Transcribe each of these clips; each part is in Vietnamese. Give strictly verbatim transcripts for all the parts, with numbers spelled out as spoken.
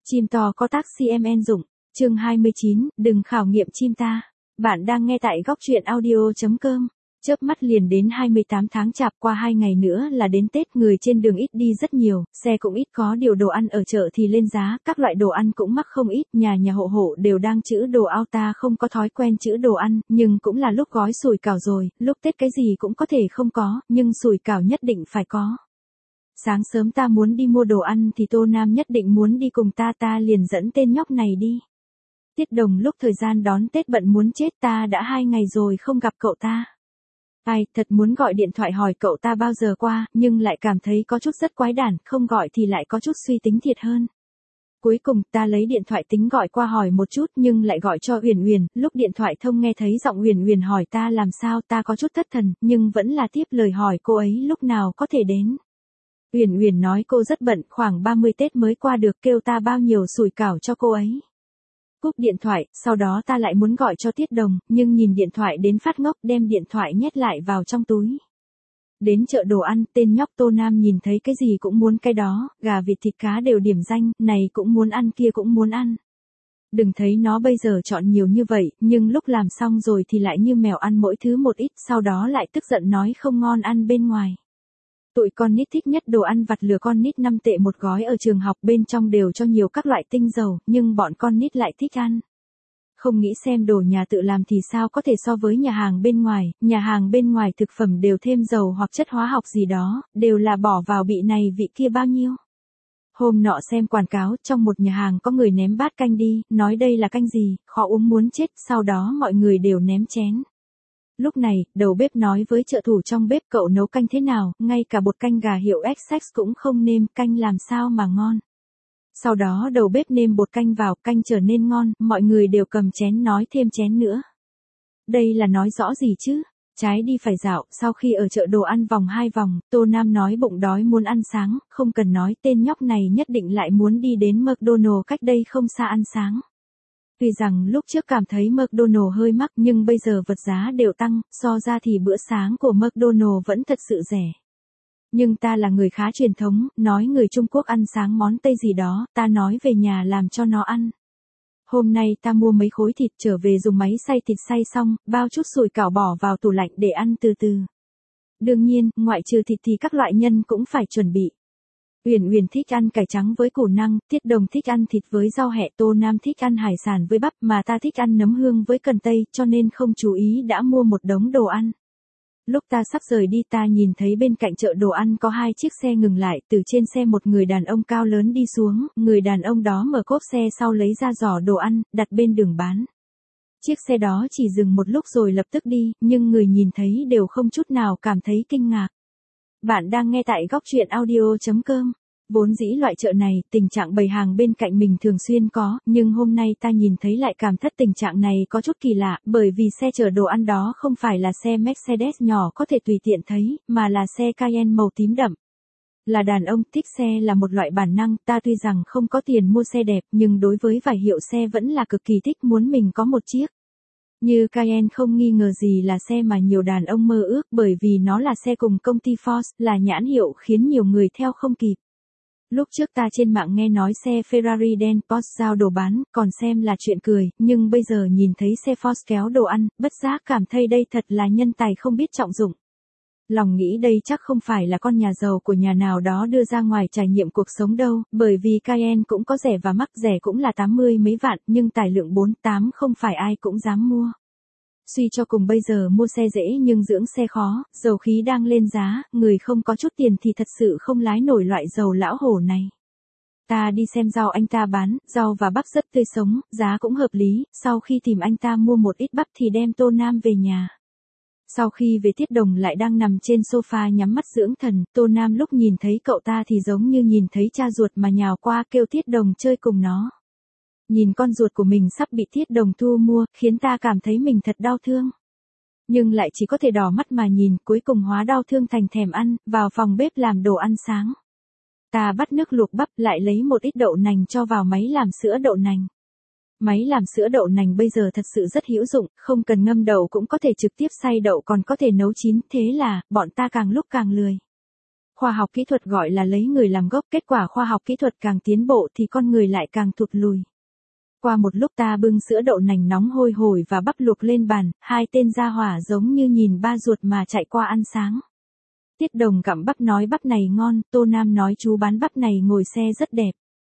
Chim to có tác xê em en dụng, chương hai mươi chín, đừng khảo nghiệm chim ta. Bạn đang nghe tại góc truyện audio chấm com. Chớp mắt liền đến hai mươi tám tháng chạp, qua hai ngày nữa là đến Tết, người trên đường ít đi rất nhiều, xe cũng ít, có điều đồ ăn ở chợ thì lên giá, các loại đồ ăn cũng mắc không ít, nhà nhà hộ hộ đều đang trữ đồ ao. Ta không có thói quen trữ đồ ăn, nhưng cũng là lúc gói sủi cảo rồi, lúc Tết cái gì cũng có thể không có, nhưng sủi cảo nhất định phải có. Sáng sớm ta muốn đi mua đồ ăn thì Tô Nam nhất định muốn đi cùng ta, ta liền dẫn tên nhóc này đi. Tiết Đồng lúc thời gian đón Tết bận muốn chết, ta đã hai ngày rồi không gặp cậu ta. Ai, thật muốn gọi điện thoại hỏi cậu ta bao giờ qua, nhưng lại cảm thấy có chút rất quái đản, không gọi thì lại có chút suy tính thiệt hơn. Cuối cùng ta lấy điện thoại tính gọi qua hỏi một chút, nhưng lại gọi cho Uyển Uyển, lúc điện thoại thông nghe thấy giọng Uyển Uyển hỏi ta làm sao, ta có chút thất thần, nhưng vẫn là tiếp lời hỏi cô ấy lúc nào có thể đến. Uyển Uyển nói cô rất bận, khoảng ba mươi Tết mới qua được, kêu ta bao nhiêu sủi cảo cho cô ấy. Cúp điện thoại, sau đó ta lại muốn gọi cho Tiết Đồng, nhưng nhìn điện thoại đến phát ngốc, đem điện thoại nhét lại vào trong túi. Đến chợ đồ ăn, tên nhóc Tô Nam nhìn thấy cái gì cũng muốn cái đó, gà vịt thịt cá đều điểm danh, này cũng muốn ăn kia cũng muốn ăn. Đừng thấy nó bây giờ chọn nhiều như vậy, nhưng lúc làm xong rồi thì lại như mèo ăn mỗi thứ một ít, sau đó lại tức giận nói không ngon ăn bên ngoài. Tụi con nít thích nhất đồ ăn vặt, lừa con nít năm tệ một gói ở trường học, bên trong đều cho nhiều các loại tinh dầu, nhưng bọn con nít lại thích ăn. Không nghĩ xem đồ nhà tự làm thì sao có thể so với nhà hàng bên ngoài, nhà hàng bên ngoài thực phẩm đều thêm dầu hoặc chất hóa học gì đó, đều là bỏ vào vị này vị kia bao nhiêu. Hôm nọ xem quảng cáo, trong một nhà hàng có người ném bát canh đi, nói đây là canh gì, khó uống muốn chết, sau đó mọi người đều ném chén. Lúc này, đầu bếp nói với trợ thủ trong bếp cậu nấu canh thế nào, ngay cả bột canh gà hiệu Essex cũng không nêm, canh làm sao mà ngon. Sau đó đầu bếp nêm bột canh vào, canh trở nên ngon, mọi người đều cầm chén nói thêm chén nữa. Đây là nói rõ gì chứ? Trái đi phải dạo, sau khi ở chợ đồ ăn vòng hai vòng, Tô Nam nói bụng đói muốn ăn sáng, không cần nói tên nhóc này nhất định lại muốn đi đến McDonald's cách đây không xa ăn sáng. Tuy rằng lúc trước cảm thấy McDonald's hơi mắc, nhưng bây giờ vật giá đều tăng, so ra thì bữa sáng của McDonald's vẫn thật sự rẻ. Nhưng ta là người khá truyền thống, nói người Trung Quốc ăn sáng món Tây gì đó, ta nói về nhà làm cho nó ăn. Hôm nay ta mua mấy khối thịt trở về dùng máy xay thịt xay xong, bao chút sủi cảo bỏ vào tủ lạnh để ăn từ từ. Đương nhiên, ngoại trừ thịt thì các loại nhân cũng phải chuẩn bị. Uyển Uyển thích ăn cải trắng với củ năng, Tiết Đồng thích ăn thịt với rau hẹ, Tô Nam thích ăn hải sản với bắp, mà ta thích ăn nấm hương với cần tây, cho nên không chú ý đã mua một đống đồ ăn. Lúc ta sắp rời đi ta nhìn thấy bên cạnh chợ đồ ăn có hai chiếc xe ngừng lại, từ trên xe một người đàn ông cao lớn đi xuống, người đàn ông đó mở cốp xe sau lấy ra giỏ đồ ăn, đặt bên đường bán. Chiếc xe đó chỉ dừng một lúc rồi lập tức đi, nhưng người nhìn thấy đều không chút nào cảm thấy kinh ngạc. Bạn đang nghe tại góc truyện audio chấm com. Vốn dĩ loại chợ này, tình trạng bày hàng bên cạnh mình thường xuyên có, nhưng hôm nay ta nhìn thấy lại cảm thất tình trạng này có chút kỳ lạ, bởi vì xe chở đồ ăn đó không phải là xe Mercedes nhỏ có thể tùy tiện thấy, mà là xe Cayenne màu tím đậm. Là đàn ông, thích xe là một loại bản năng, ta tuy rằng không có tiền mua xe đẹp, nhưng đối với vài hiệu xe vẫn là cực kỳ thích, muốn mình có một chiếc. Như Cayenne không nghi ngờ gì là xe mà nhiều đàn ông mơ ước, bởi vì nó là xe cùng công ty Ford, là nhãn hiệu khiến nhiều người theo không kịp. Lúc trước ta trên mạng nghe nói xe Ferrari đen Porsche giao đồ bán, còn xem là chuyện cười, nhưng bây giờ nhìn thấy xe Ford kéo đồ ăn, bất giác cảm thấy đây thật là nhân tài không biết trọng dụng. Lòng nghĩ đây chắc không phải là con nhà giàu của nhà nào đó đưa ra ngoài trải nghiệm cuộc sống đâu, bởi vì Cayenne cũng có rẻ và mắc, rẻ cũng là tám mươi mấy vạn, nhưng tải lượng bốn tám không phải ai cũng dám mua. Suy cho cùng bây giờ mua xe dễ nhưng dưỡng xe khó, dầu khí đang lên giá, người không có chút tiền thì thật sự không lái nổi loại dầu lão hổ này. Ta đi xem rau anh ta bán, rau và bắp rất tươi sống, giá cũng hợp lý, sau khi tìm anh ta mua một ít bắp thì đem Tô Nam về nhà. Sau khi về Tiết Đồng lại đang nằm trên sofa nhắm mắt dưỡng thần, Tô Nam lúc nhìn thấy cậu ta thì giống như nhìn thấy cha ruột mà nhào qua kêu Tiết Đồng chơi cùng nó. Nhìn con ruột của mình sắp bị Tiết Đồng thu mua, khiến ta cảm thấy mình thật đau thương. Nhưng lại chỉ có thể đỏ mắt mà nhìn, cuối cùng hóa đau thương thành thèm ăn, vào phòng bếp làm đồ ăn sáng. Ta bắt nước luộc bắp, lại lấy một ít đậu nành cho vào máy làm sữa đậu nành. Máy làm sữa đậu nành bây giờ thật sự rất hữu dụng, không cần ngâm đậu cũng có thể trực tiếp xay đậu, còn có thể nấu chín, thế là, bọn ta càng lúc càng lười. Khoa học kỹ thuật gọi là lấy người làm gốc, kết quả khoa học kỹ thuật càng tiến bộ thì con người lại càng thụt lùi. Qua một lúc ta bưng sữa đậu nành nóng hôi hổi và bắp luộc lên bàn, hai tên gia hỏa giống như nhìn ba ruột mà chạy qua ăn sáng. Tiết Đồng gặm bắp nói bắp này ngon, Tô Nam nói chú bán bắp này ngồi xe rất đẹp.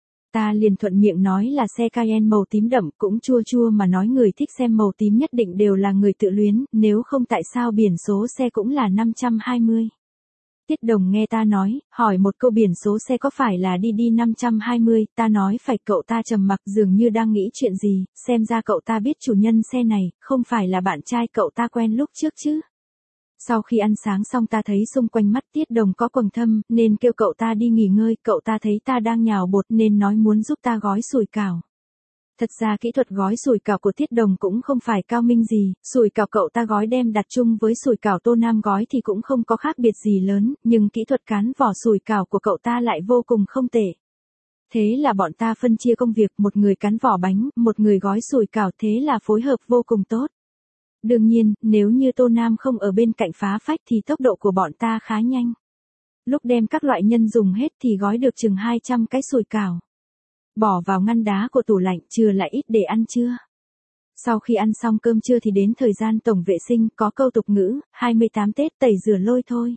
Ta liền thuận miệng nói là xe Cayenne màu tím đậm, cũng chua chua mà nói người thích xem màu tím nhất định đều là người tự luyến, nếu không tại sao biển số xe cũng là năm trăm hai mươi. Tiết Đồng nghe ta nói, hỏi một câu biển số xe có phải là đi đi năm trăm hai mươi, ta nói phải, cậu ta trầm mặc dường như đang nghĩ chuyện gì, xem ra cậu ta biết chủ nhân xe này, không phải là bạn trai cậu ta quen lúc trước chứ. Sau khi ăn sáng xong ta thấy xung quanh mắt Tiết Đồng có quầng thâm, nên kêu cậu ta đi nghỉ ngơi, cậu ta thấy ta đang nhào bột nên nói muốn giúp ta gói sủi cảo. Thật ra kỹ thuật gói sủi cảo của Tiết Đồng cũng không phải cao minh gì, sủi cảo cậu ta gói đem đặt chung với sủi cảo Tô Nam gói thì cũng không có khác biệt gì lớn, nhưng kỹ thuật cán vỏ sủi cảo của cậu ta lại vô cùng không tệ. Thế là bọn ta phân chia công việc, một người cán vỏ bánh, một người gói sủi cảo, thế là phối hợp vô cùng tốt. Đương nhiên, nếu như Tô Nam không ở bên cạnh phá phách thì tốc độ của bọn ta khá nhanh. Lúc đem các loại nhân dùng hết thì gói được chừng hai trăm cái sủi cảo. Bỏ vào ngăn đá của tủ lạnh, chừa lại ít để ăn trưa. Sau khi ăn xong cơm trưa thì đến thời gian tổng vệ sinh, có câu tục ngữ, hai mươi tám Tết tẩy rửa lôi thôi.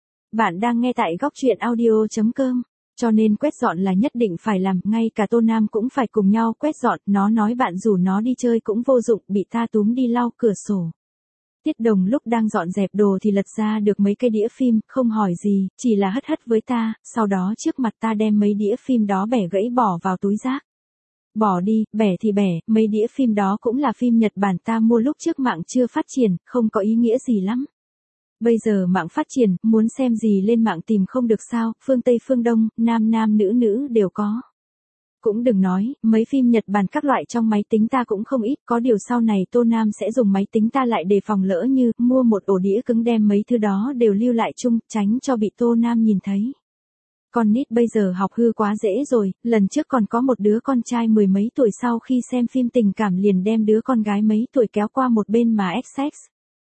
Bạn đang nghe tại góc truyện audio chấm com, cho nên quét dọn là nhất định phải làm, ngay cả Tô Nam cũng phải cùng nhau quét dọn, nó nói bạn rủ nó đi chơi cũng vô dụng, bị ta túm đi lau cửa sổ. Tiết Đồng lúc đang dọn dẹp đồ thì lật ra được mấy cái đĩa phim, không hỏi gì, chỉ là hất hất với ta, sau đó trước mặt ta đem mấy đĩa phim đó bẻ gãy bỏ vào túi rác. Bỏ đi, bẻ thì bẻ, mấy đĩa phim đó cũng là phim Nhật Bản ta mua lúc trước mạng chưa phát triển, không có ý nghĩa gì lắm. Bây giờ mạng phát triển, muốn xem gì lên mạng tìm không được sao, phương Tây phương Đông, nam nam nữ nữ đều có. Cũng đừng nói, mấy phim Nhật Bản các loại trong máy tính ta cũng không ít, có điều sau này Tô Nam sẽ dùng máy tính ta lại đề phòng lỡ như, mua một ổ đĩa cứng đem mấy thứ đó đều lưu lại chung, tránh cho bị Tô Nam nhìn thấy. Con nít bây giờ học hư quá dễ rồi, lần trước còn có một đứa con trai mười mấy tuổi sau khi xem phim tình cảm liền đem đứa con gái mấy tuổi kéo qua một bên mà ép sex.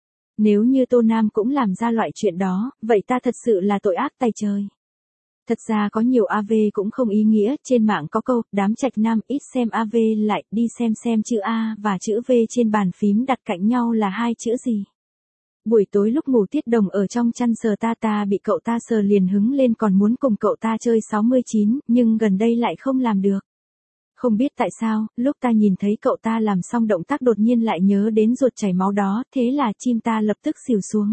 Nếu như Tô Nam cũng làm ra loại chuyện đó, vậy ta thật sự là tội ác tày trời. Thật ra có nhiều a vê cũng không ý nghĩa, trên mạng có câu, đám trạch nam ít xem a vê lại, đi xem xem chữ A và chữ V trên bàn phím đặt cạnh nhau là hai chữ gì. Buổi tối lúc ngủ Tiết Đồng ở trong chăn sờ ta ta bị cậu ta sờ liền hứng lên còn muốn cùng cậu ta chơi sáu mươi chín, nhưng gần đây lại không làm được. Không biết tại sao, lúc ta nhìn thấy cậu ta làm xong động tác đột nhiên lại nhớ đến ruột chảy máu đó, thế là chim ta lập tức xỉu xuống.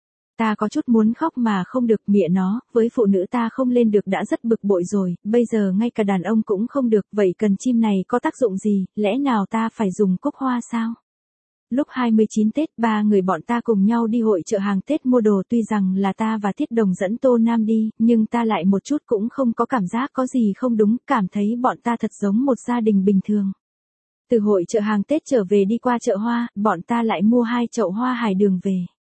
Ta có chút muốn khóc mà không được, mẹ nó, với phụ nữ ta không lên được đã rất bực bội rồi, bây giờ ngay cả đàn ông cũng không được, vậy cần chim này có tác dụng gì, lẽ nào ta phải dùng cúc hoa sao? Lúc hai mươi chín Tết, ba người bọn ta cùng nhau đi hội chợ hàng Tết mua đồ, tuy rằng là ta và Tiết Đồng dẫn Tô Nam đi, nhưng ta lại một chút cũng không có cảm giác có gì không đúng, cảm thấy bọn ta thật giống một gia đình bình thường. Từ hội chợ hàng Tết trở về đi qua chợ hoa, bọn ta lại mua hai chậu hoa hải đường về.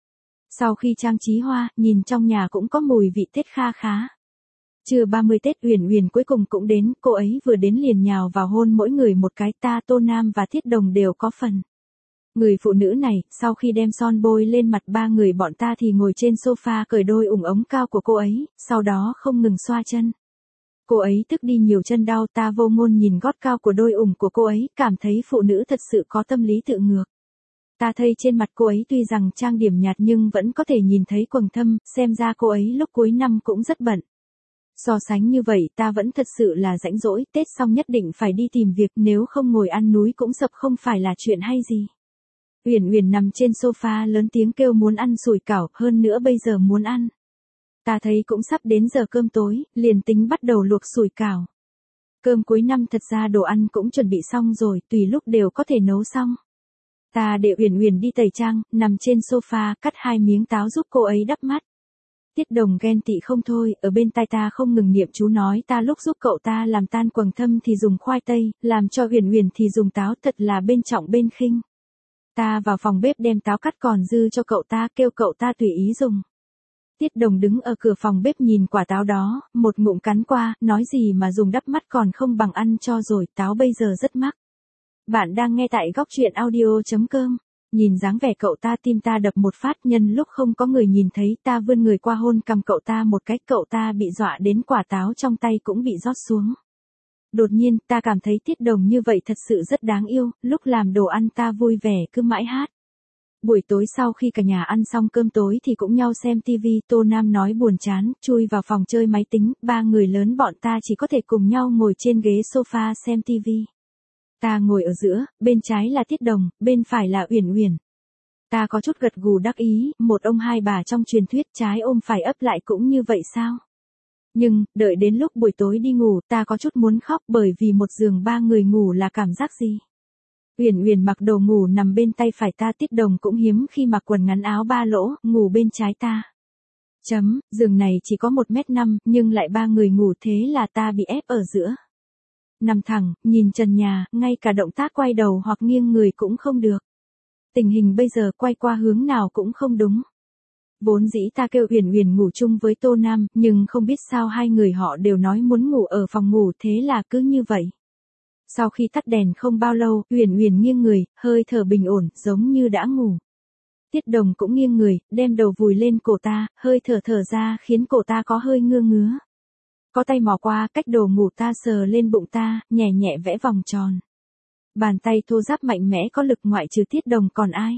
Sau khi trang trí hoa, nhìn trong nhà cũng có mùi vị Tết kha khá. Trưa ba mươi Tết Uyển Uyển cuối cùng cũng đến, cô ấy vừa đến liền nhào vào hôn mỗi người một cái, ta Tô Nam và Tiết Đồng đều có phần. Người phụ nữ này, sau khi đem son bôi lên mặt ba người bọn ta thì ngồi trên sofa cởi đôi ủng ống cao của cô ấy, sau đó không ngừng xoa chân. Cô ấy tức đi nhiều chân đau, ta vô ngôn nhìn gót cao của đôi ủng của cô ấy, cảm thấy phụ nữ thật sự có tâm lý tự ngược. Ta thấy trên mặt cô ấy tuy rằng trang điểm nhạt nhưng vẫn có thể nhìn thấy quầng thâm, xem ra cô ấy lúc cuối năm cũng rất bận. So sánh như vậy ta vẫn thật sự là rãnh rỗi, Tết xong nhất định phải đi tìm việc, nếu không ngồi ăn núi cũng sập không phải là chuyện hay gì. Uyển Uyển nằm trên sofa lớn tiếng kêu muốn ăn sủi cảo, hơn nữa bây giờ muốn ăn. Ta thấy cũng sắp đến giờ cơm tối, liền tính bắt đầu luộc sủi cảo. Cơm cuối năm thật ra đồ ăn cũng chuẩn bị xong rồi, tùy lúc đều có thể nấu xong. Ta để Uyển Uyển đi tẩy trang, nằm trên sofa cắt hai miếng táo giúp cô ấy đắp mắt. Tiết Đồng ghen tị không thôi, ở bên tai ta không ngừng niệm chú nói ta lúc giúp cậu ta làm tan quầng thâm thì dùng khoai tây, làm cho Uyển Uyển thì dùng táo, thật là bên trọng bên khinh. Ta vào phòng bếp đem táo cắt còn dư cho cậu ta, kêu cậu ta tùy ý dùng. Tiết Đồng đứng ở cửa phòng bếp nhìn quả táo đó, một ngụm cắn qua, nói gì mà dùng đắp mắt còn không bằng ăn cho rồi, táo bây giờ rất mắc. Bạn đang nghe tại góc truyện audio chấm com. Nhìn dáng vẻ cậu ta tim ta đập một phát, nhân lúc không có người nhìn thấy ta vươn người qua hôn cầm cậu ta một cái, cậu ta bị dọa đến quả táo trong tay cũng bị rót xuống. Đột nhiên ta cảm thấy Tiết Đồng như vậy thật sự rất đáng yêu, lúc làm đồ ăn ta vui vẻ cứ mãi hát. Buổi tối sau khi cả nhà ăn xong cơm tối thì cũng nhau xem tivi, Tô Nam nói buồn chán, chui vào phòng chơi máy tính, ba người lớn bọn ta chỉ có thể cùng nhau ngồi trên ghế sofa xem tivi. Ta ngồi ở giữa, bên trái là Tiết Đồng, bên phải là Uyển Uyển. Ta có chút gật gù đắc ý, một ông hai bà trong truyền thuyết trái ôm phải ấp lại cũng như vậy sao? Nhưng, đợi đến lúc buổi tối đi ngủ, ta có chút muốn khóc bởi vì một giường ba người ngủ là cảm giác gì? Uyển Uyển mặc đồ ngủ nằm bên tay phải ta, Tiết Đồng cũng hiếm khi mặc quần ngắn áo ba lỗ, ngủ bên trái ta. Chấm, giường này chỉ có một mét năm, nhưng lại ba người ngủ thế là ta bị ép ở giữa. Nằm thẳng, nhìn trần nhà, ngay cả động tác quay đầu hoặc nghiêng người cũng không được. Tình hình bây giờ quay qua hướng nào cũng không đúng. Vốn dĩ ta kêu Uyển Uyển ngủ chung với Tô Nam, nhưng không biết sao hai người họ đều nói muốn ngủ ở phòng ngủ, thế là cứ như vậy. Sau khi tắt đèn không bao lâu, Uyển Uyển nghiêng người, hơi thở bình ổn, giống như đã ngủ. Tiết Đồng cũng nghiêng người, đem đầu vùi lên cổ ta, hơi thở thở ra khiến cổ ta có hơi ngưa ngứa. Có tay mò qua cách đồ ngủ ta sờ lên bụng ta, nhẹ nhẹ vẽ vòng tròn. Bàn tay thô ráp mạnh mẽ có lực, ngoại trừ Tiết Đồng còn ai.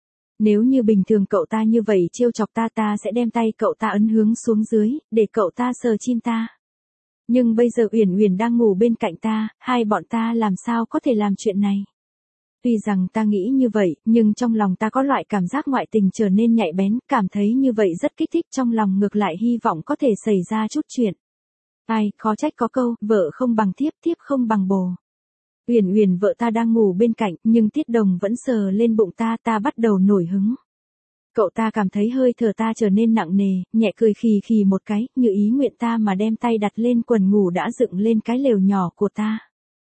Nếu như bình thường cậu ta như vậy trêu chọc ta, ta sẽ đem tay cậu ta ấn hướng xuống dưới, để cậu ta sờ chim ta. Nhưng bây giờ Uyển Uyển đang ngủ bên cạnh ta, hai bọn ta làm sao có thể làm chuyện này. Tuy rằng ta nghĩ như vậy, nhưng trong lòng ta có loại cảm giác ngoại tình trở nên nhạy bén, cảm thấy như vậy rất kích thích, trong lòng ngược lại hy vọng có thể xảy ra chút chuyện. Ai, khó trách có câu, vợ không bằng thiếp, thiếp không bằng bồ. Uyển Uyển vợ ta đang ngủ bên cạnh, nhưng Tiết Đồng vẫn sờ lên bụng ta, ta bắt đầu nổi hứng. Cậu ta cảm thấy hơi thở ta trở nên nặng nề, nhẹ cười khì khì một cái, như ý nguyện ta mà đem tay đặt lên quần ngủ đã dựng lên cái lều nhỏ của ta.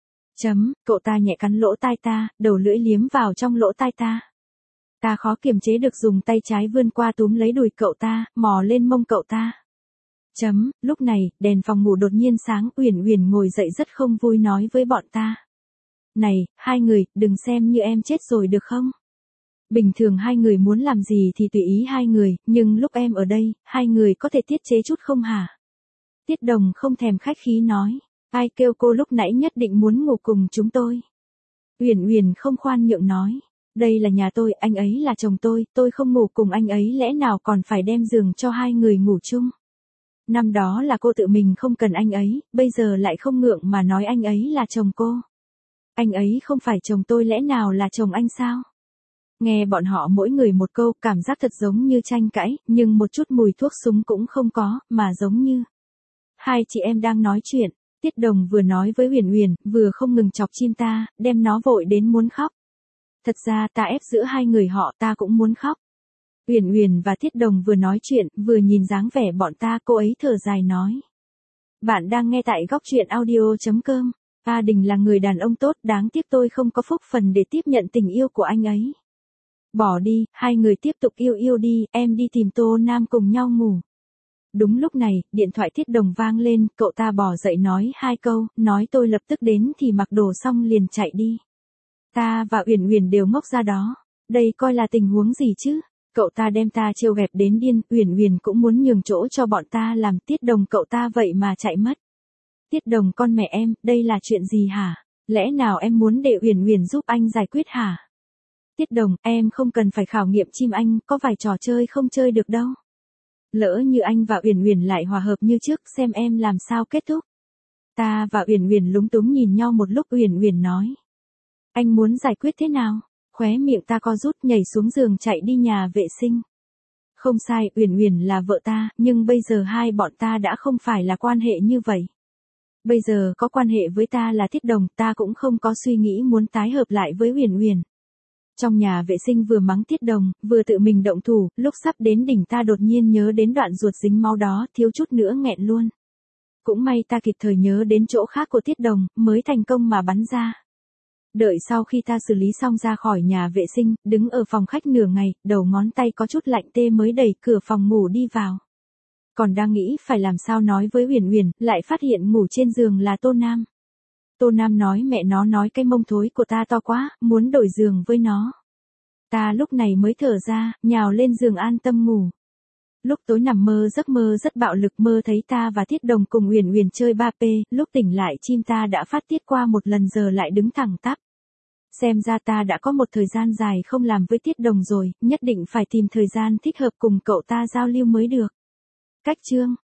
Chấm, cậu ta nhẹ cắn lỗ tai ta, đầu lưỡi liếm vào trong lỗ tai ta. Ta khó kiềm chế được dùng tay trái vươn qua túm lấy đùi cậu ta, mò lên mông cậu ta. Chấm, lúc này, đèn phòng ngủ đột nhiên sáng, Uyển Uyển ngồi dậy rất không vui nói với bọn ta. Này, hai người, đừng xem như em chết rồi được không? Bình thường hai người muốn làm gì thì tùy ý hai người, nhưng lúc em ở đây, hai người có thể tiết chế chút không hả? Tiết Đồng không thèm khách khí nói, ai kêu cô lúc nãy nhất định muốn ngủ cùng chúng tôi? Uyển Uyển không khoan nhượng nói, đây là nhà tôi, anh ấy là chồng tôi, tôi không ngủ cùng anh ấy lẽ nào còn phải đem giường cho hai người ngủ chung? Năm đó là cô tự mình không cần anh ấy, bây giờ lại không ngượng mà nói anh ấy là chồng cô. Anh ấy không phải chồng tôi lẽ nào là chồng anh sao? Nghe bọn họ mỗi người một câu, cảm giác thật giống như tranh cãi, nhưng một chút mùi thuốc súng cũng không có, mà giống như hai chị em đang nói chuyện. Tiết Đồng vừa nói với Uyển Uyển, vừa không ngừng chọc chim ta, đem nó vội đến muốn khóc. Thật ra ta ép giữa hai người họ, ta cũng muốn khóc. Uyển Uyển và Tiết Đồng vừa nói chuyện, vừa nhìn dáng vẻ bọn ta, cô ấy thở dài nói. Bạn đang nghe tại góc truyện audio chấm com. A Đình là người đàn ông tốt, đáng tiếc tôi không có phúc phần để tiếp nhận tình yêu của anh ấy. Bỏ đi, hai người tiếp tục yêu yêu đi, em đi tìm Tô Nam cùng nhau ngủ. Đúng lúc này, điện thoại Tiết Đồng vang lên, cậu ta bỏ dậy nói hai câu, nói tôi lập tức đến thì mặc đồ xong liền chạy đi. Ta và Uyển Uyển đều ngốc ra đó, đây coi là tình huống gì chứ? Cậu ta đem ta trêu ghẹo đến điên, Uyển Uyển cũng muốn nhường chỗ cho bọn ta làm, Tiết Đồng cậu ta vậy mà chạy mất. Tiết Đồng con mẹ em, đây là chuyện gì hả? Lẽ nào em muốn để Uyển Uyển giúp anh giải quyết hả? Tiết Đồng, em không cần phải khảo nghiệm chim anh, có vài trò chơi không chơi được đâu. Lỡ như anh và Uyển Uyển lại hòa hợp như trước, xem em làm sao kết thúc. Ta và Uyển Uyển lúng túng nhìn nhau một lúc, Uyển Uyển nói. Anh muốn giải quyết thế nào? Khóe miệng ta co rút, nhảy xuống giường chạy đi nhà vệ sinh. Không sai, Uyển Uyển là vợ ta, nhưng bây giờ hai bọn ta đã không phải là quan hệ như vậy. Bây giờ có quan hệ với ta là Tiết Đồng, ta cũng không có suy nghĩ muốn tái hợp lại với Uyển Uyển. Trong nhà vệ sinh vừa mắng Tiết Đồng, vừa tự mình động thủ, lúc sắp đến đỉnh ta đột nhiên nhớ đến đoạn ruột dính máu đó, thiếu chút nữa nghẹn luôn. Cũng may ta kịp thời nhớ đến chỗ khác của Tiết Đồng, mới thành công mà bắn ra. Đợi sau khi ta xử lý xong ra khỏi nhà vệ sinh, đứng ở phòng khách nửa ngày, đầu ngón tay có chút lạnh tê mới đẩy cửa phòng ngủ đi vào. Còn đang nghĩ phải làm sao nói với Uyển Uyển, lại phát hiện ngủ trên giường là Tô Nam. Tô Nam nói mẹ nó nói cái mông thối của ta to quá, muốn đổi giường với nó. Ta lúc này mới thở ra, nhào lên giường an tâm ngủ. Lúc tối nằm mơ giấc mơ rất bạo lực, mơ thấy ta và Thiết Đồng cùng Uyển Uyển chơi ba P, lúc tỉnh lại chim ta đã phát tiết qua một lần giờ lại đứng thẳng tắp. Xem ra ta đã có một thời gian dài không làm với Thiết Đồng rồi, nhất định phải tìm thời gian thích hợp cùng cậu ta giao lưu mới được. Cách chương